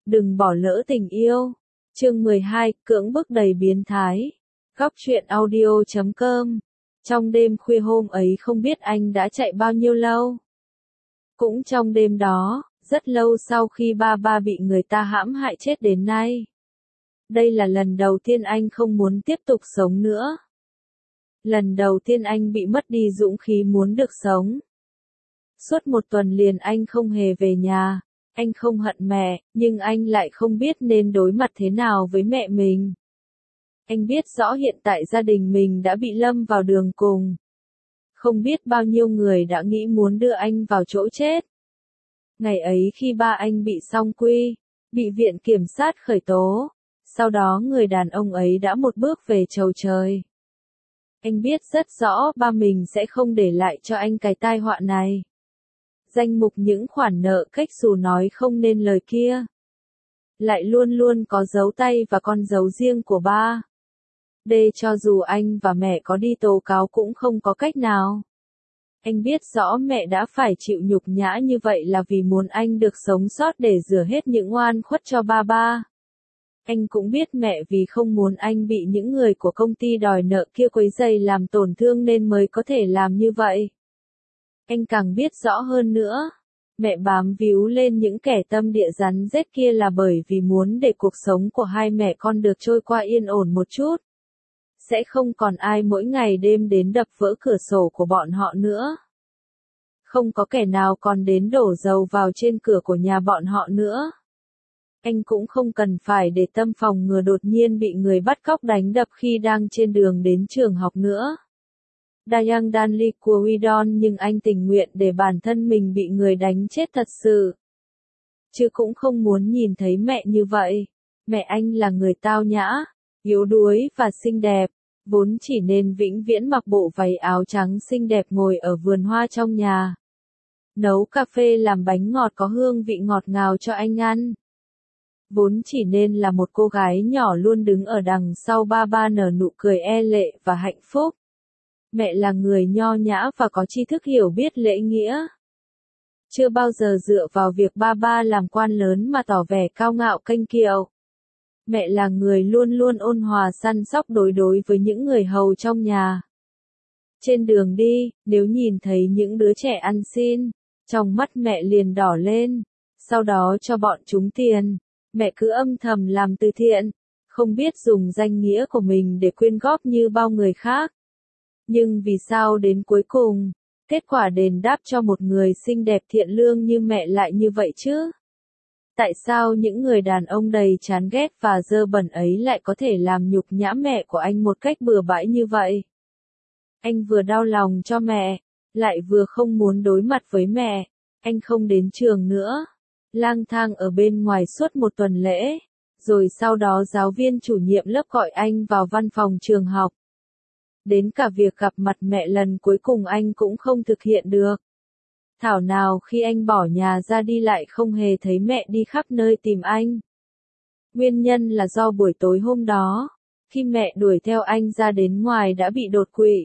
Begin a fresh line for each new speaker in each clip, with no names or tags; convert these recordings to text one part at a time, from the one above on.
Đừng bỏ lỡ tình yêu. Chương 12, cưỡng bức đầy biến thái. Góc truyện audio.com. Trong đêm khuya hôm ấy không biết anh đã chạy bao nhiêu lâu. Cũng trong đêm đó, rất lâu sau khi ba bị người ta hãm hại chết đến nay. Đây là lần đầu tiên anh không muốn tiếp tục sống nữa. Lần đầu tiên anh bị mất đi dũng khí muốn được sống. Suốt một tuần liền anh không hề về nhà. Anh không hận mẹ, nhưng anh lại không biết nên đối mặt thế nào với mẹ mình. Anh biết rõ hiện tại gia đình mình đã bị lâm vào đường cùng. Không biết bao nhiêu người đã nghĩ muốn đưa anh vào chỗ chết. Ngày ấy khi ba anh bị song quy, bị viện kiểm sát khởi tố, sau đó người đàn ông ấy đã một bước về chầu trời. Anh biết rất rõ ba mình sẽ không để lại cho anh cái tai họa này. Danh mục những khoản nợ cách xù nói không nên lời kia. Lại luôn luôn có dấu tay và con dấu riêng của ba. Để cho dù anh và mẹ có đi tố cáo cũng không có cách nào. Anh biết rõ mẹ đã phải chịu nhục nhã như vậy là vì muốn anh được sống sót để rửa hết những oan khuất cho ba. Anh cũng biết mẹ vì không muốn anh bị những người của công ty đòi nợ kia quấy rầy làm tổn thương nên mới có thể làm như vậy. Anh càng biết rõ hơn nữa, mẹ bám víu lên những kẻ tâm địa rắn rết kia là bởi vì muốn để cuộc sống của hai mẹ con được trôi qua yên ổn một chút. Sẽ không còn ai mỗi ngày đêm đến đập vỡ cửa sổ của bọn họ nữa. Không có kẻ nào còn đến đổ dầu vào trên cửa của nhà bọn họ nữa. Anh cũng không cần phải để tâm phòng ngừa đột nhiên bị người bắt cóc đánh đập khi đang trên đường đến trường học nữa. Dayang Danli của Widon nhưng anh tình nguyện để bản thân mình bị người đánh chết thật sự. Chứ cũng không muốn nhìn thấy mẹ như vậy. Mẹ anh là người tao nhã, yếu đuối và xinh đẹp, vốn chỉ nên vĩnh viễn mặc bộ váy áo trắng xinh đẹp ngồi ở vườn hoa trong nhà. Nấu cà phê làm bánh ngọt có hương vị ngọt ngào cho anh ăn. Vốn chỉ nên là một cô gái nhỏ luôn đứng ở đằng sau ba nở nụ cười e lệ và hạnh phúc. Mẹ là người nho nhã và có tri thức hiểu biết lễ nghĩa. Chưa bao giờ dựa vào việc ba làm quan lớn mà tỏ vẻ cao ngạo kênh kiệu. Mẹ là người luôn luôn ôn hòa săn sóc đối với những người hầu trong nhà. Trên đường đi, nếu nhìn thấy những đứa trẻ ăn xin, trong mắt mẹ liền đỏ lên, sau đó cho bọn chúng tiền. Mẹ cứ âm thầm làm từ thiện, không biết dùng danh nghĩa của mình để quyên góp như bao người khác. Nhưng vì sao đến cuối cùng, kết quả đền đáp cho một người xinh đẹp thiện lương như mẹ lại như vậy chứ? Tại sao những người đàn ông đầy chán ghét và dơ bẩn ấy lại có thể làm nhục nhã mẹ của anh một cách bừa bãi như vậy? Anh vừa đau lòng cho mẹ, lại vừa không muốn đối mặt với mẹ. Anh không đến trường nữa, lang thang ở bên ngoài suốt một tuần lễ, rồi sau đó giáo viên chủ nhiệm lớp gọi anh vào văn phòng trường học. Đến cả việc gặp mặt mẹ lần cuối cùng anh cũng không thực hiện được. Thảo nào khi anh bỏ nhà ra đi lại không hề thấy mẹ đi khắp nơi tìm anh. Nguyên nhân là do buổi tối hôm đó, khi mẹ đuổi theo anh ra đến ngoài đã bị đột quỵ.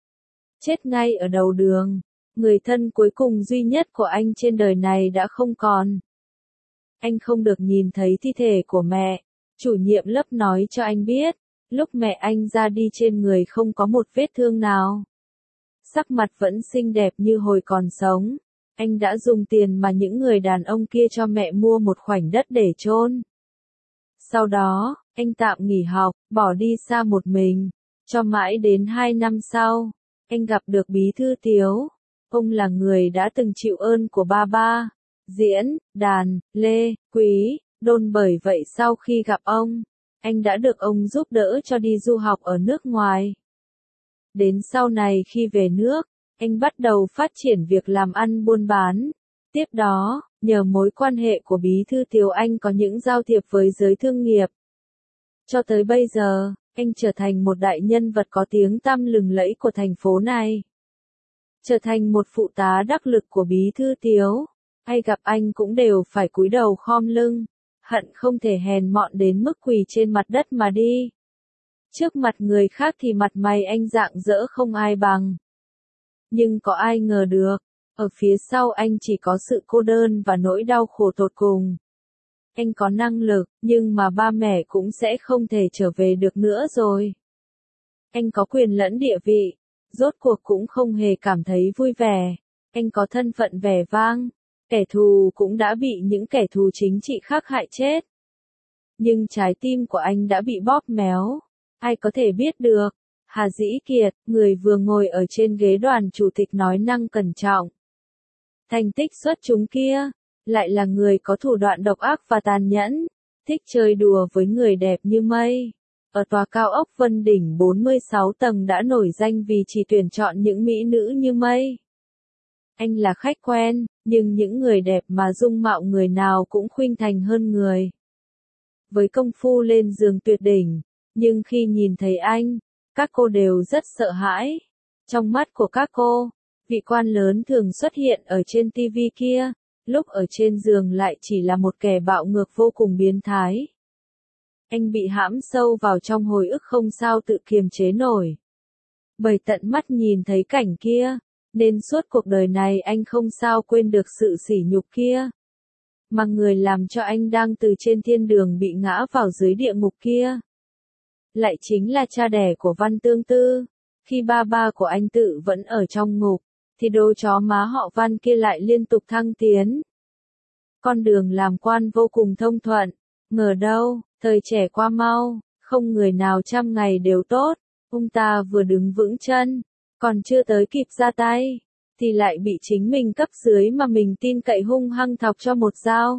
Chết ngay ở đầu đường, người thân cuối cùng duy nhất của anh trên đời này đã không còn. Anh không được nhìn thấy thi thể của mẹ, chủ nhiệm lớp nói cho anh biết. Lúc mẹ anh ra đi trên người không có một vết thương nào. Sắc mặt vẫn xinh đẹp như hồi còn sống. Anh đã dùng tiền mà những người đàn ông kia cho mẹ mua một khoảnh đất để chôn. Sau đó, anh tạm nghỉ học, bỏ đi xa một mình. Cho mãi đến 2 năm sau, anh gặp được Bí thư Tiếu. Ông là người đã từng chịu ơn của ba. Diễn, đàn, lê, quý, đôn bởi vậy sau khi gặp ông, anh đã được ông giúp đỡ cho đi du học ở nước ngoài. Đến sau này khi về nước, anh bắt đầu phát triển việc làm ăn buôn bán. Tiếp đó, nhờ mối quan hệ của Bí thư Tiếu anh có những giao thiệp với giới thương nghiệp. Cho tới bây giờ, anh trở thành một đại nhân vật có tiếng tăm lừng lẫy của thành phố này. Trở thành một phụ tá đắc lực của Bí thư Tiếu, ai gặp anh cũng đều phải cúi đầu khom lưng. Hận không thể hèn mọn đến mức quỳ trên mặt đất mà đi. Trước mặt người khác thì mặt mày anh rạng rỡ không ai bằng. Nhưng có ai ngờ được, ở phía sau anh chỉ có sự cô đơn và nỗi đau khổ tột cùng. Anh có năng lực, nhưng mà ba mẹ cũng sẽ không thể trở về được nữa rồi. Anh có quyền lẫn địa vị, rốt cuộc cũng không hề cảm thấy vui vẻ. Anh có thân phận vẻ vang, kẻ thù cũng đã bị những kẻ thù chính trị khác hại chết. Nhưng trái tim của anh đã bị bóp méo. Ai có thể biết được? Hà Dĩ Kiệt, người vừa ngồi ở trên ghế đoàn chủ tịch nói năng cẩn trọng. Thành tích xuất chúng kia, lại là người có thủ đoạn độc ác và tàn nhẫn, thích chơi đùa với người đẹp như mây. Ở tòa cao ốc Vân Đỉnh 46 tầng đã nổi danh vì chỉ tuyển chọn những mỹ nữ như mây. Anh là khách quen, nhưng những người đẹp mà dung mạo người nào cũng khuynh thành hơn người. Với công phu lên giường tuyệt đỉnh, nhưng khi nhìn thấy anh, các cô đều rất sợ hãi. Trong mắt của các cô, vị quan lớn thường xuất hiện ở trên TV kia, lúc ở trên giường lại chỉ là một kẻ bạo ngược vô cùng biến thái. Anh bị hãm sâu vào trong hồi ức không sao tự kiềm chế nổi. Bởi tận mắt nhìn thấy cảnh kia, nên suốt cuộc đời này anh không sao quên được sự sỉ nhục kia. Mà người làm cho anh đang từ trên thiên đường bị ngã vào dưới địa ngục kia, lại chính là cha đẻ của Văn Tương Tư. Khi ba của anh tự vẫn ở trong ngục, thì đôi chó má họ Văn kia lại liên tục thăng tiến. Con đường làm quan vô cùng thông thuận, ngờ đâu, thời trẻ qua mau, không người nào trăm ngày đều tốt. Ông ta vừa đứng vững chân, còn chưa tới kịp ra tay, thì lại bị chính mình cấp dưới mà mình tin cậy hung hăng thọc cho một dao.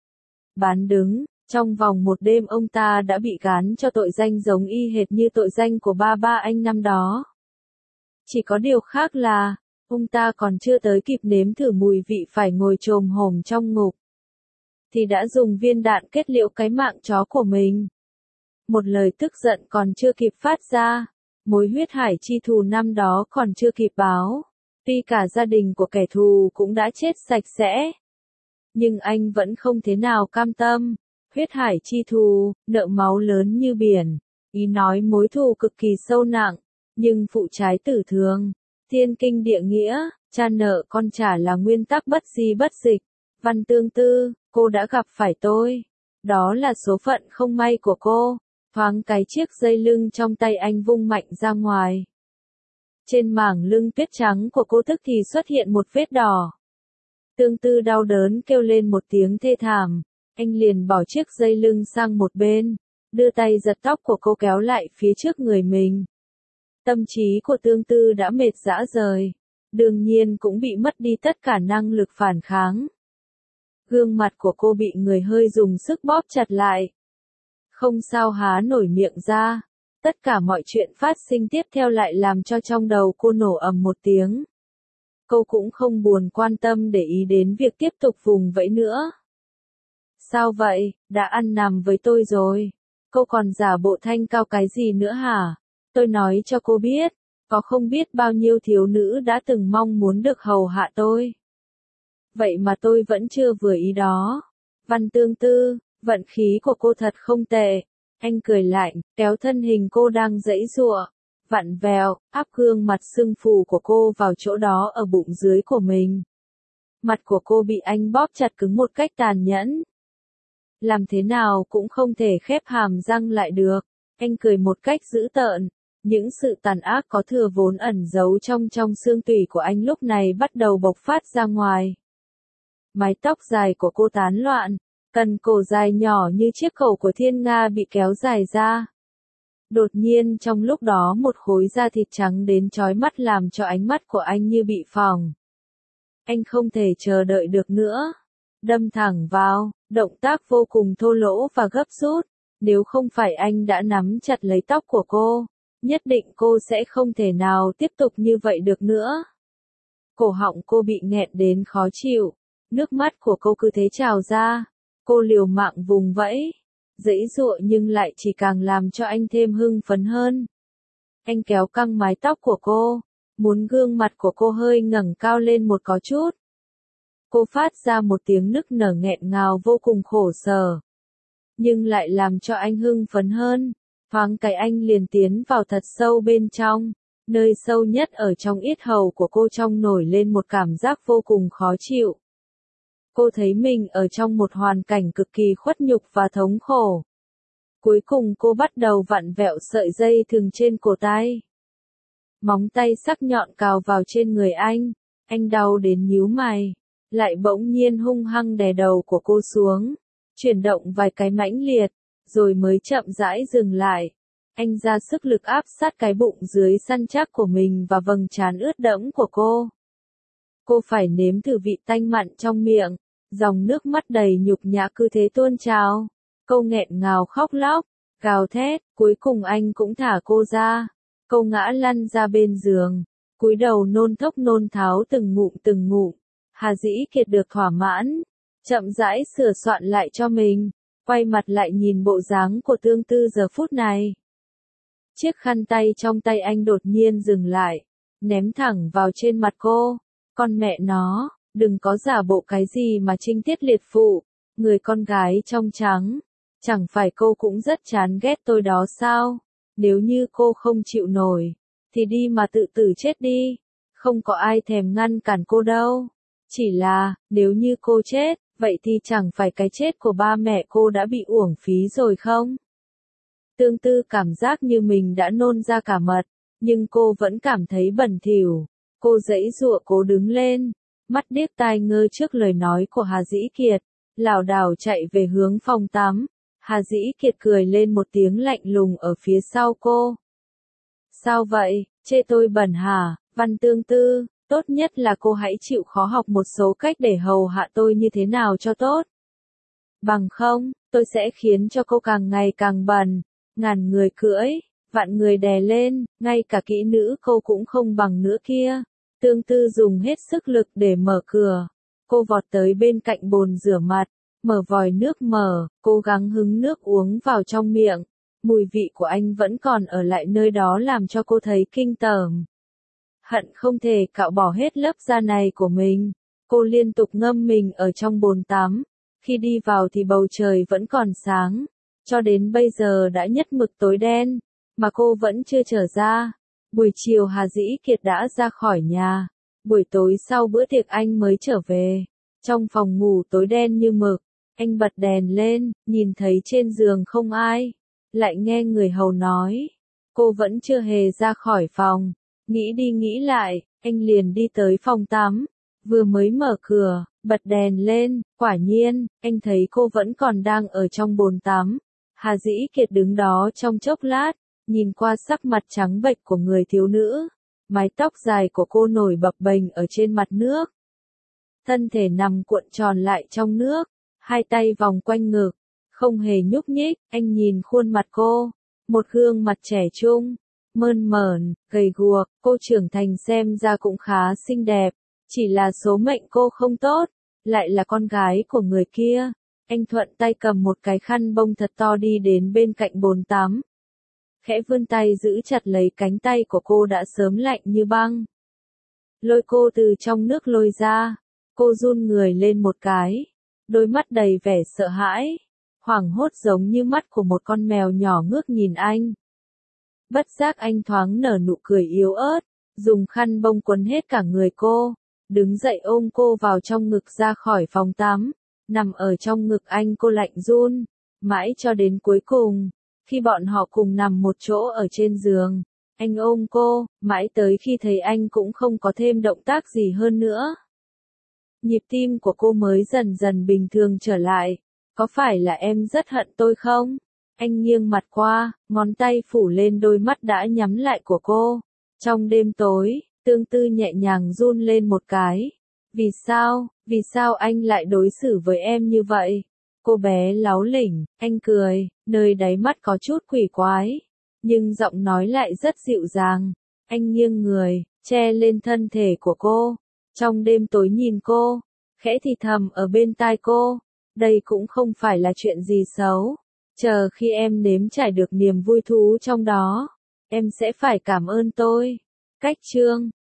Bán đứng, trong vòng một đêm ông ta đã bị gán cho tội danh giống y hệt như tội danh của ba anh năm đó. Chỉ có điều khác là, ông ta còn chưa tới kịp nếm thử mùi vị phải ngồi chồm hổm trong ngục, thì đã dùng viên đạn kết liễu cái mạng chó của mình. Một lời tức giận còn chưa kịp phát ra, mối huyết hải chi thù năm đó còn chưa kịp báo, tuy cả gia đình của kẻ thù cũng đã chết sạch sẽ. Nhưng anh vẫn không thế nào cam tâm, huyết hải chi thù, nợ máu lớn như biển, ý nói mối thù cực kỳ sâu nặng, nhưng phụ trái tử thường, thiên kinh địa nghĩa, cha nợ con trả là nguyên tắc bất di bất dịch. Văn Tương Tư, cô đã gặp phải tôi. Đó là số phận không may của cô. Thoáng cái chiếc dây lưng trong tay anh vung mạnh ra ngoài. Trên mảng lưng tuyết trắng của cô tức thì xuất hiện một vết đỏ. Tương Tư đau đớn kêu lên một tiếng thê thảm. Anh liền bỏ chiếc dây lưng sang một bên, đưa tay giật tóc của cô kéo lại phía trước người mình. Tâm trí của Tương Tư đã mệt rã rời, đương nhiên cũng bị mất đi tất cả năng lực phản kháng. Gương mặt của cô bị người hơi dùng sức bóp chặt lại. Không sao há nổi miệng ra. Tất cả mọi chuyện phát sinh tiếp theo lại làm cho trong đầu cô nổ ầm một tiếng. Cô cũng không buồn quan tâm để ý đến việc tiếp tục vùng vẫy nữa. Sao vậy, đã ăn nằm với tôi rồi. Cô còn giả bộ thanh cao cái gì nữa hả? Tôi nói cho cô biết, có không biết bao nhiêu thiếu nữ đã từng mong muốn được hầu hạ tôi. Vậy mà tôi vẫn chưa vừa ý đó. Văn Tương Tư, vận khí của cô thật không tệ. Anh cười lạnh, kéo thân hình cô đang giãy giụa, vặn vẹo, áp gương mặt sưng phù của cô vào chỗ đó ở bụng dưới của mình. Mặt của cô bị anh bóp chặt cứng một cách tàn nhẫn. Làm thế nào cũng không thể khép hàm răng lại được. Anh cười một cách dữ tợn. Những sự tàn ác có thừa vốn ẩn giấu trong xương tủy của anh lúc này bắt đầu bộc phát ra ngoài. Mái tóc dài của cô tán loạn, cần cổ dài nhỏ như chiếc khẩu của thiên nga bị kéo dài ra. Đột nhiên trong lúc đó một khối da thịt trắng đến chói mắt làm cho ánh mắt của anh như bị phỏng. Anh không thể chờ đợi được nữa. Đâm thẳng vào, động tác vô cùng thô lỗ và gấp rút. Nếu không phải anh đã nắm chặt lấy tóc của cô, nhất định cô sẽ không thể nào tiếp tục như vậy được nữa. Cổ họng cô bị nghẹn đến khó chịu. Nước mắt của cô cứ thế trào ra. Cô liều mạng vùng vẫy, giãy giụa nhưng lại chỉ càng làm cho anh thêm hưng phấn hơn. Anh kéo căng mái tóc của cô, muốn gương mặt của cô hơi ngẩng cao lên một có chút. Cô phát ra một tiếng nức nở nghẹn ngào vô cùng khổ sở, nhưng lại làm cho anh hưng phấn hơn. Thoáng cái anh liền tiến vào thật sâu bên trong, nơi sâu nhất ở trong yết hầu của cô trong nổi lên một cảm giác vô cùng khó chịu. Cô thấy mình ở trong một hoàn cảnh cực kỳ khuất nhục và thống khổ. Cuối cùng cô bắt đầu vặn vẹo sợi dây thừng trên cổ tay. Móng tay sắc nhọn cào vào trên người anh đau đến nhíu mày, lại bỗng nhiên hung hăng đè đầu của cô xuống, chuyển động vài cái mãnh liệt, rồi mới chậm rãi dừng lại. Anh ra sức lực áp sát cái bụng dưới săn chắc của mình và vầng trán ướt đẫm của cô. Cô phải nếm thử vị tanh mặn trong miệng, dòng nước mắt đầy nhục nhã cứ thế tuôn trào. Cô nghẹn ngào khóc lóc, gào thét, cuối cùng anh cũng thả cô ra. Cô ngã lăn ra bên giường, cúi đầu nôn thốc nôn tháo từng ngụm. Hà Dĩ Kiệt được thỏa mãn, chậm rãi sửa soạn lại cho mình, quay mặt lại nhìn bộ dáng của Tương Tư giờ phút này. Chiếc khăn tay trong tay anh đột nhiên dừng lại, ném thẳng vào trên mặt cô. Con mẹ nó, đừng có giả bộ cái gì mà trinh tiết liệt phụ, người con gái trong trắng. Chẳng phải cô cũng rất chán ghét tôi đó sao? Nếu như cô không chịu nổi, thì đi mà tự tử chết đi. Không có ai thèm ngăn cản cô đâu. Chỉ là, nếu như cô chết, vậy thì chẳng phải cái chết của ba mẹ cô đã bị uổng phí rồi không? Tương Tư cảm giác như mình đã nôn ra cả mật, nhưng cô vẫn cảm thấy bẩn thỉu. Cô giãy giụa cố đứng lên, mắt điếc tai ngơ trước lời nói của Hà Dĩ Kiệt, lảo đảo chạy về hướng phòng tắm. Hà Dĩ Kiệt cười lên một tiếng lạnh lùng ở phía sau cô. Sao vậy, chê tôi bẩn hả, Văn Tương Tư, tốt nhất là cô hãy chịu khó học một số cách để hầu hạ tôi như thế nào cho tốt. Bằng không, tôi sẽ khiến cho cô càng ngày càng bẩn, ngàn người cưỡi, vạn người đè lên, ngay cả kỹ nữ cô cũng không bằng nữa kia. Tương Tư dùng hết sức lực để mở cửa. Cô vọt tới bên cạnh bồn rửa mặt, mở vòi nước mở, cố gắng hứng nước uống vào trong miệng. Mùi vị của anh vẫn còn ở lại nơi đó làm cho cô thấy kinh tởm. Hận không thể cạo bỏ hết lớp da này của mình. Cô liên tục ngâm mình ở trong bồn tắm. Khi đi vào thì bầu trời vẫn còn sáng. Cho đến bây giờ đã nhất mực tối đen, mà cô vẫn chưa trở ra. Buổi chiều Hà Dĩ Kiệt đã ra khỏi nhà. Buổi tối sau bữa tiệc anh mới trở về. Trong phòng ngủ tối đen như mực, anh bật đèn lên, nhìn thấy trên giường không ai. Lại nghe người hầu nói, cô vẫn chưa hề ra khỏi phòng. Nghĩ đi nghĩ lại, anh liền đi tới phòng tắm. Vừa mới mở cửa, bật đèn lên, quả nhiên, anh thấy cô vẫn còn đang ở trong bồn tắm. Hà Dĩ Kiệt đứng đó trong chốc lát, nhìn qua sắc mặt trắng bệch của người thiếu nữ. Mái tóc dài của cô nổi bập bềnh ở trên mặt nước. Thân thể nằm cuộn tròn lại trong nước, hai tay vòng quanh ngực, không hề nhúc nhích. Anh nhìn khuôn mặt cô, một gương mặt trẻ trung, mơn mởn, gầy guộc, cô trưởng thành xem ra cũng khá xinh đẹp, chỉ là số mệnh cô không tốt, lại là con gái của người kia. Anh thuận tay cầm một cái khăn bông thật to đi đến bên cạnh bồn tắm. Khẽ vươn tay giữ chặt lấy cánh tay của cô đã sớm lạnh như băng. Lôi cô từ trong nước lôi ra, cô run người lên một cái, đôi mắt đầy vẻ sợ hãi, hoảng hốt giống như mắt của một con mèo nhỏ ngước nhìn anh. Bất giác anh thoáng nở nụ cười yếu ớt, dùng khăn bông quấn hết cả người cô, đứng dậy ôm cô vào trong ngực ra khỏi phòng tắm, nằm ở trong ngực anh cô lạnh run, mãi cho đến cuối cùng, khi bọn họ cùng nằm một chỗ ở trên giường, anh ôm cô, mãi tới khi thấy anh cũng không có thêm động tác gì hơn nữa. Nhịp tim của cô mới dần dần bình thường trở lại, có phải là em rất hận tôi không? Anh nghiêng mặt qua, ngón tay phủ lên đôi mắt đã nhắm lại của cô. Trong đêm tối, Tương Tư nhẹ nhàng run lên một cái. Vì sao anh lại đối xử với em như vậy? Cô bé láu lỉnh, anh cười, nơi đáy mắt có chút quỷ quái, nhưng giọng nói lại rất dịu dàng. Anh nghiêng người, che lên thân thể của cô, trong đêm tối nhìn cô, khẽ thì thầm ở bên tai cô, đây cũng không phải là chuyện gì xấu. Chờ khi em nếm trải được niềm vui thú trong đó, em sẽ phải cảm ơn tôi. Cách chương